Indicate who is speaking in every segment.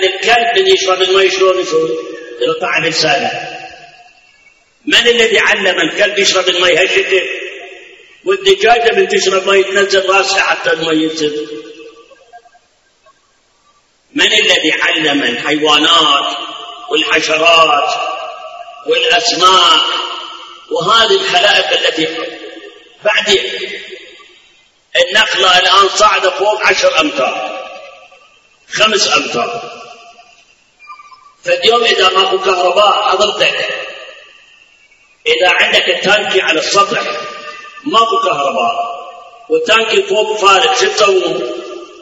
Speaker 1: لكن الكلب من يشرب الماء شلون يسوي؟ يقطع لسانه. من الذي علم الكلب يشرب الماء يهشكه؟ والدجاجة من تشرب ماء تنزل راسها حتى الماء ينزل. من الذي علم الحيوانات والحشرات والأسماك وهذه الخلائق التي بعد النخلة الآن صعدة فوق 10 أمتار 5 أمتار. فاليوم إذا ماكو كهرباء حضرتك، إذا عندك التانكي على السطح ماكو كهرباء والتانكي فوق فارغ، شو تسوون؟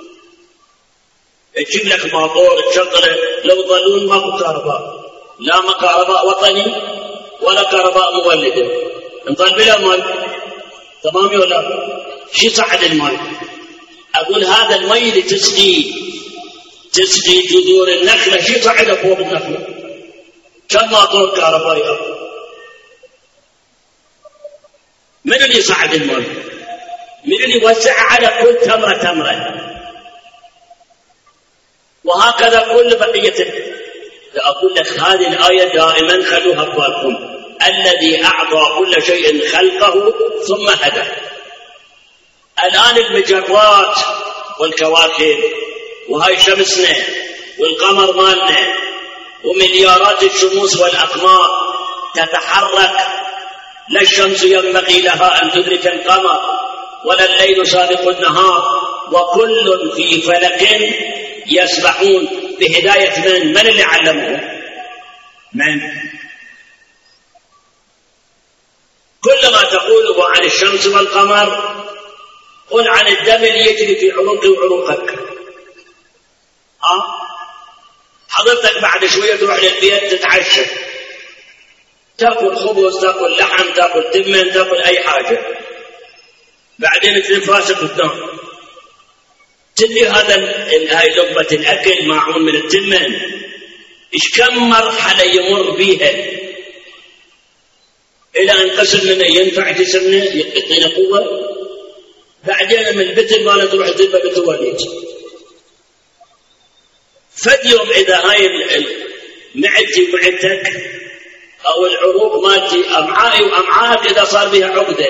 Speaker 1: تجيب لك ماطور تشغله، لو ظلون ماكو كهرباء، لا ما كهرباء وطني ولا كهرباء مولده، نظل بلا ماء. تمام ولا؟ شو صعد الماء؟ أقول هذا الماء اللي تسقي جذور النخلة شو صعد فوق النخلة؟ كم ماطور كهرباء يأخذ؟ من اللي صعد الماء؟ من اللي وسع على كل تمرة؟ وهكذا كل بقية. أقول لك هذه الآية دائما خلوها ببالكم، الذي أعطى كل شيء خلقه ثم هدى. الآن المجرات والكواكب وهاي شمسنا والقمر مالنا ومليارات الشموس والأقمار تتحرك، لا الشمس ينبغي لها أن تدرك القمر ولا الليل سابق النهار، وكل في فلك يسبحون بهداية من اللي علمهم؟ من؟ كل ما تقوله عن الشمس والقمر قل عن الدم اللي يجري في عروقي وعروقك. حضرتك بعد شوية تروح للبيت تتعشى، تأكل خبز، تأكل لحم، تأكل تمن، تأكل أي حاجة، بعدين تنفاسك وتنام. تدري هاي لقمة الأكل معون من التمن إيش كم مرحلة يمر بيها إلى أن قسم منه ينفع جسمنا يعطينا قوة، بعدين من البتل ما تروح تذبه بتواليد. فاليوم إذا هاي معدتي ومعدتك أو العروق مالتي أمعائي وأمعائك إذا صار بها عقدة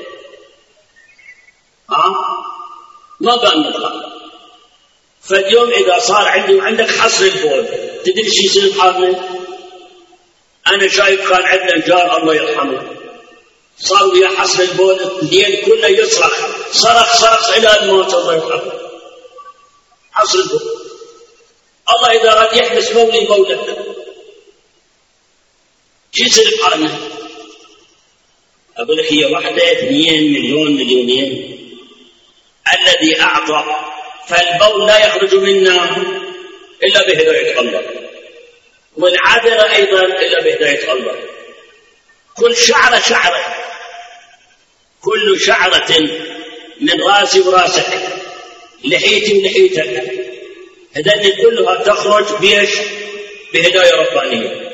Speaker 1: ما بقى نقرأ. فاليوم إذا صار عندي وعندك حصر البول، تدري شو يصير بحالنا؟ أنا شايف كان عندنا جار الله يرحمه صار ويا حصر البول الليل كله يصرخ، صرخ إلى الموت الله يرحمه. حصر البول الله إذا راد يحبس بولي بولك شو يصير بحالنا؟ أقول لك هي واحدة 2 مليون مليونين. الذي أعطى، فالبول لا يخرج منا إلا بهداية الله، والعذر أيضا إلا بهداية الله. كل شعرة كل شعرة من راسي وراسك، لحيتي ولحيتك، هذني كلها تخرج بيش بهداية ربانية.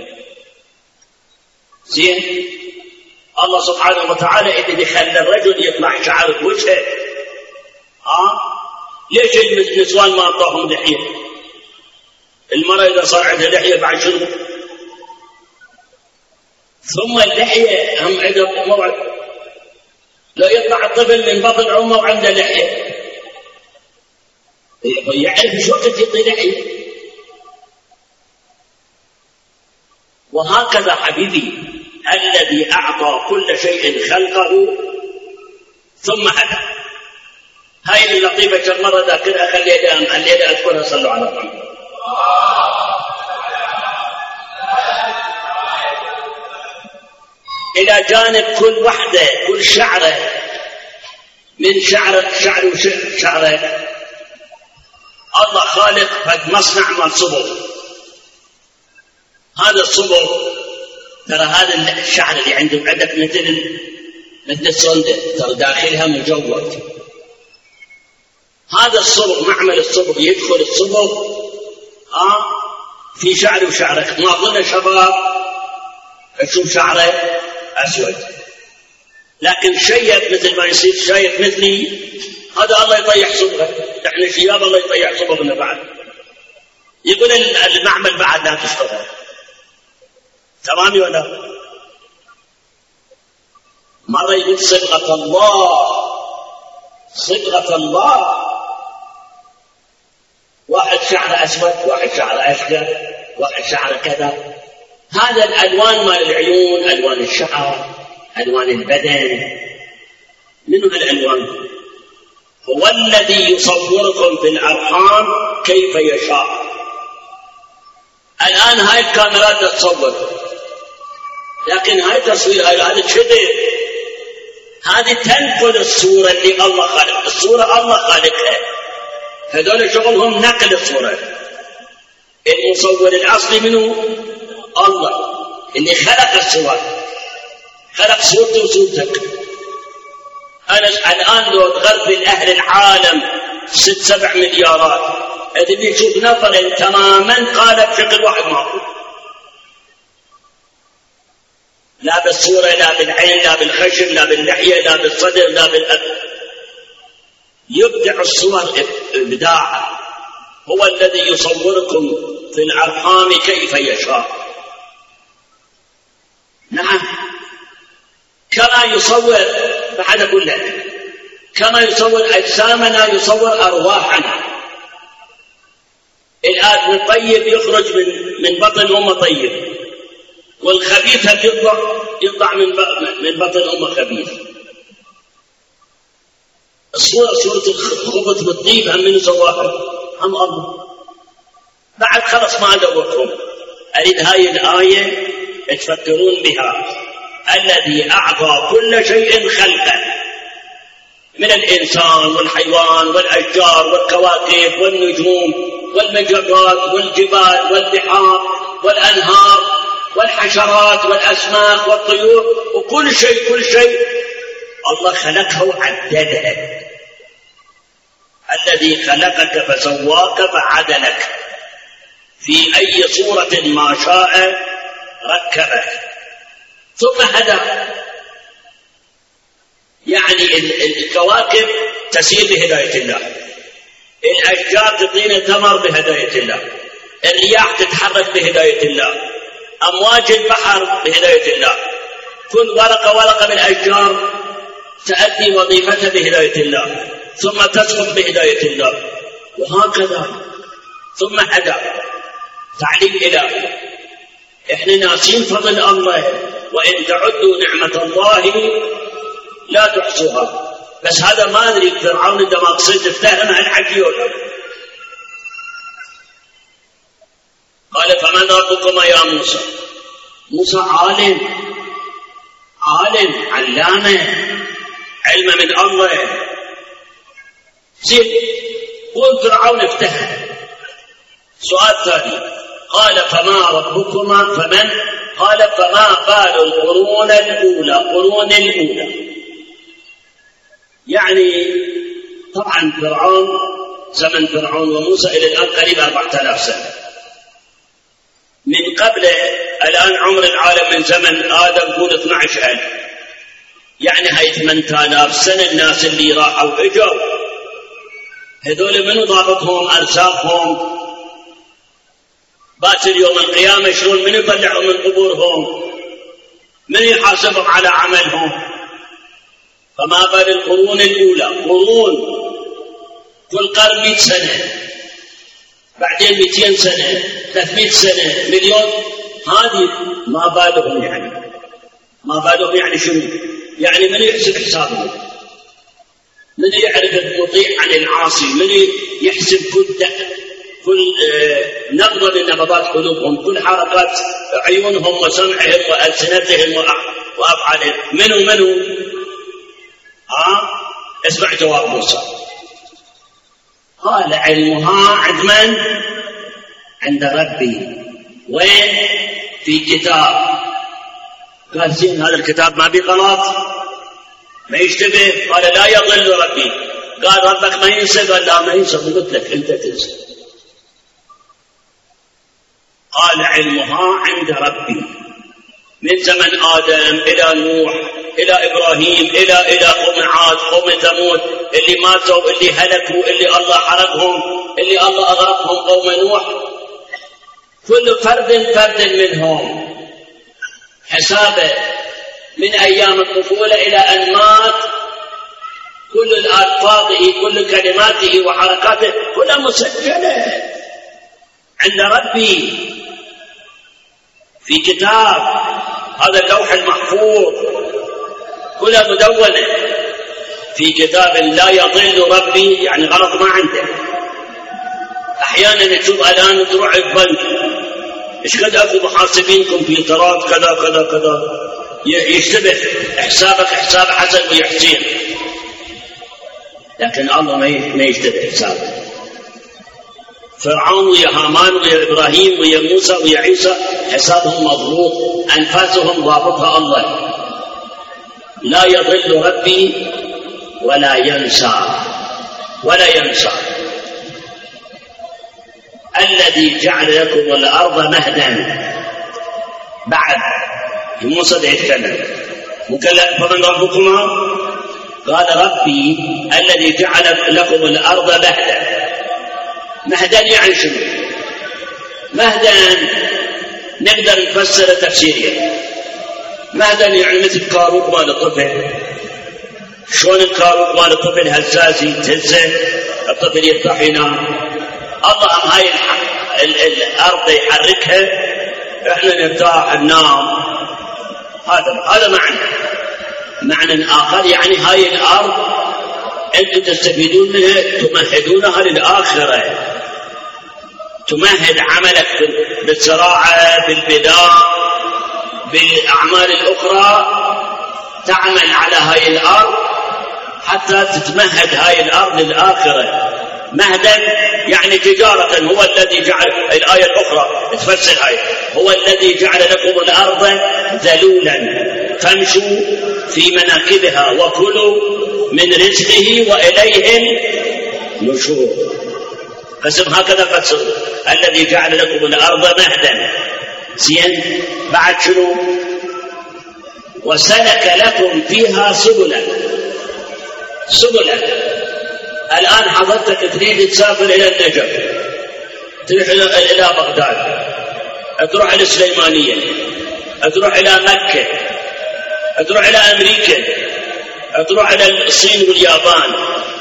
Speaker 1: زين الله سبحانه وتعالى اللي خلى الرجل يطلع شعر بوجهه. ليش النسوان ما أعطاهم لحية؟ المرأة إذا صار عندها لحية بعد شنو؟ ثم اللحية هم عندها موعد، لا يطلع الطفل من بطن أمه وعنده لحية، يعرف شو وقت يعطي لحية. وهكذا حبيبي الذي أعطى كل شيء خلقه ثم هدى. هاي اللطيفة كم مرة ذاكرها خلينا أذكرها. صلوا على محمد. إلى جانب كل وحدة كل شعرة من شعره الله خالق فد مصنع مال صبغ. هذا الصبغ ترى هذا الشعر اللي عندك مثل الصندة ترى داخلها مجود. هذا الصبغ معمل الصبغ يدخل الصبغ في شعري وشعرك. ما أظن شباب أشوف شعره أسود، لكن شيء مثل ما يصير شيء مثلي هذا الله يطيح صبغه. نحن شياب الله يطيح صبغنا بعد يقول المعمل بعد لا تشتغل. تمام ولا؟ مرة يقول صبغة الله، صبغة الله، واحد شعر أسود، واحد شعر أشقر، واحد شعر كذا. هذا الألوان مال العيون، ألوان الشعر، ألوان البدن. من هالألوان؟ هو الذي يصوركم في الأرحام كيف يشاء. الآن هاي الكاميرات تصور، لكن هاي تصوير، هذا شبه، هذه تنقل الصورة اللي الله خلق. الصورة الله خالقها، هذول شغلهم نقل الصورة. المصور الأصلي منه الله اللي خلق الصور، خلق صورتي وصورتك. أنا الآن لو تغرب أهل العالم 6-7 مليارات، اللي يشوف نفر تماما قالب شكل واحد معروف، لا بالصورة، لا بالعين، لا بالخشم، لا باللحية، لا بالصدر، لا بالأذن. يبدع الصور إبداعا. هو الذي يصوركم في الأرحام كيف يشاء. نعم، كما يصور بعد كل، كما يصور أجسامنا يصور أرواحنا. الآدم الطيب يخرج من بطن أمه طيب، والخبيثة يطلع من بطن أمه خبيث. الصورة صورة الخبث بالطيب هم من سواها هم الله. بعد خلص ما أدوركم، أريد هاي الآية تفكرون بها. الذي أعطى كل شيء خلقا، من الإنسان والحيوان والأشجار والكواكب والنجوم والمجرات والجبال والبحار والأنهار والحشرات والأسماك والطيور، وكل شيء كل شيء الله خلقه وعدله. الذي خلقك فسواك فعدلك، في أي صورة ما شاء ركبك ثم هدى. يعني الكواكب تسير بهداية الله، الأشجار تعطينا ثمر بهداية الله، الرياح تتحرك بهداية الله، أمواج البحر بهداية الله، كل ورقة من الأشجار تأدي وظيفتها بهداية الله، ثم تسقط بهداية الله، وهكذا ثم هدى. تعليم إلهي. إحنا ناسين فضل الله، وإن تعدوا نعمة الله لا تحصوها. بس هذا ما أدري فرعون عندما قصد افتهم الحكي ولا. قال فمن ربكما يا موسى؟ موسى عالم علامة، علم من الله. زين، قل فرعون افتهم. سؤال ثاني، قال فما ربكما؟ فمن؟ قال فما بال القرون الأولى. يعني طبعا فرعون، زمن فرعون وموسى إلى الآن قريب 4000 سنة. من قبل الآن عمر العالم من زمن آدم قول 12,000. يعني هاي 8000 سنة الناس اللي راحوا اجوا، هذول منو ضابطهم؟ أرزاقهم. باكر يوم القيامة شلون من يطلعوا من قبورهم؟ من يحاسبهم على عملهم؟ فما بال القرون الأولى. قرون كل قرن 100 سنة، بعدين 200 سنة، 300 سنة، مليون. هذه ما بالهم. يعني ما بالهم يعني شنو؟ يعني من يحسب حسابهم، من يعرف المطيع عن العاصي، من يحسب كل نبض من نبضات قلوبهم، كل حركات عيونهم وسمعهم وألسنتهم وأفعالهم. منو؟ اسمع جواب موسى. قال علمها عند من؟ عند ربي. وين؟ في كتاب. قال زين، هذا الكتاب ما بيه غلط، ما يشتبه. قال لا يضل ربي. قال ربك ما ينسى؟ قال لا ما ينسى، قلت لك انت تنسى. قال علمها عند ربي، من زمن آدم إلى نوح إلى إبراهيم إلى قوم عاد، قوم ثمود، اللي ماتوا، اللي هلكوا، اللي الله حرقهم، اللي الله أغرقهم، قوم نوح. كل فرد منهم حسابه من أيام الطفولة إلى أن مات، كل ألفاظه كل كلماته وحركاته كلها مسجلة عند ربي في كتاب، هذا اللوح المحفوظ كلها مدونة في كتاب لا يضل ربي، يعني غلط ما عنده. أحيانا تشوف الآن تروح البنك إيش قد أكو محاسبين كمبيوترات كذا كذا كذا، يشتبه حسابك حساب حسن ويحسين، لكن الله ما يشتبه حسابك. فرعون ويا هامان ويا إبراهيم ويا موسى ويا عيسى حسابهم مضبوط، أنفاسهم ضابطها الله. لا يضل ربي ولا ينسى الذي جعل لكم الأرض مهدا. بعد موسى يتكلم فمن ربكما؟ قال ربي الذي جعل لكم الأرض مهدا يعني شنو؟ مهدا نقدر نفسر تفسيريا. مهدا يعني مثل كاروك مال الطفل، شلون الكاروك مال الطفل هزازي تهزه الطفل يرتاح ينام، الله هاي الأرض يحركها احنا نرتاح ننام. هذا معنى آخر، يعني هاي الأرض أنتم تستفيدون منها تمهدونها للآخرة، تمهد عملك بالزراعة بالبناء بالأعمال الأخرى، تعمل على هاي الأرض حتى تتمهد هاي الأرض للآخرة. مهدا يعني تجارة. هو الذي جعل، الآية الأخرى تفسر هاي، هو الذي جعل لكم الأرض ذلولا فامشوا في مناكبها وكلوا من رزقه وإليه النشور. قسم هكذا فسر الذي جعل لكم الأرض مهدا. زين، بعد شنو؟ وسلك لكم فيها سبلا. الآن حضرتك تريد تسافر إلى النجف، تروح إلى بغداد، تروح إلى السليمانية، تروح إلى مكة، تروح إلى أمريكا، تروح إلى الصين واليابان.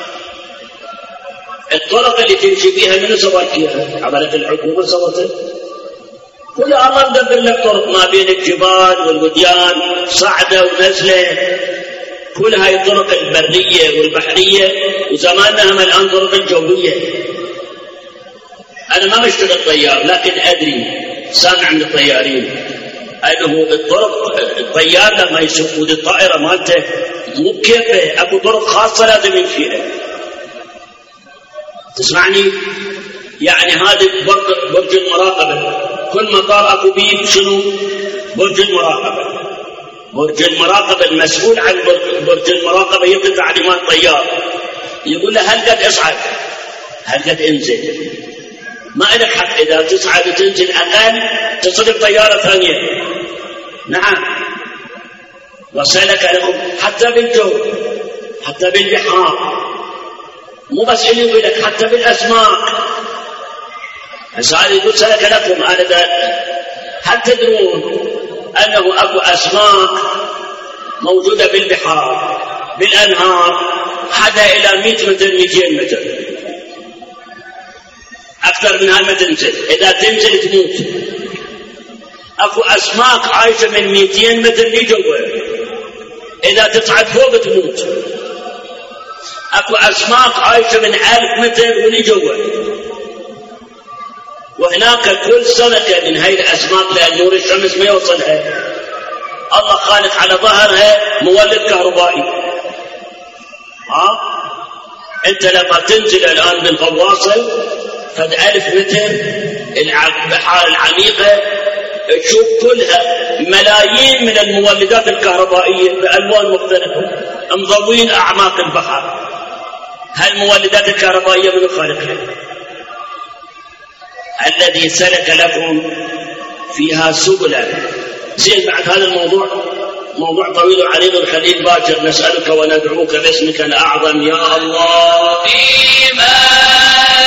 Speaker 1: الطرق اللي تمشي فيها من سوت فيها؟ عملت الحكومة سوتها؟ كل الله مدبر لك طرق ما بين الجبال والوديان، صعدة ونزلة، كل هاي الطرق البرية والبحرية، وزماننا هم الآن طرق الجوية. أنا ما بشتغل طيار، لكن أدري سامع من الطيارين أنه الطيار لما يسوق الطائرة مالته مو بكيفه، أكو طرق خاصة لازم يمشيها. تسمعني؟ يعني هذا برج المراقبة، كل مطار أكو بيه شنو؟ برج المراقبة. برج المراقبة المسؤول عن برج المراقبة يعطي تعليمات طيار، يقول له هل قد اصعد، هل قد انزل. ما لك حق إذا تصعد وتنزل أقل تصرف طيارة ثانية. نعم، وسلك لكم حتى بالجو، حتى بالبحار، مو بس اللي يقول لك حتى بالأسماك. هذا يقول سلك لكم، هل تدرون أنه أكو أسماك موجودة بالبحار بالأنهار حدا إلى 100 متر 200 متر، أكثر من هذا تنزل، إذا تنزل تموت. أكو أسماك عايشة من 200 متر لجوا، إذا تصعد فوق تموت. أكو أسماك عايشة من 1000 متر ولجوا، وهناك كل سنة من هاي الأسماك لأن نور الشمس ما يوصلها، الله خالق على ظهرها مولد كهربائي. أنت لما تنزل الآن بالغواصل فد 1000 متر البحار العميقة تشوف كلها ملايين من المولدات الكهربائية بألوان مختلفة مضوين أعماق البحر. هالمولدات الكهربائية من خالقها؟ الذي سلك لكم فيها سبلا. زين، بعد هذا الموضوع موضوع طويل وعريض الخليل باكر، نسألك وندعوك باسمك الأعظم يا الله.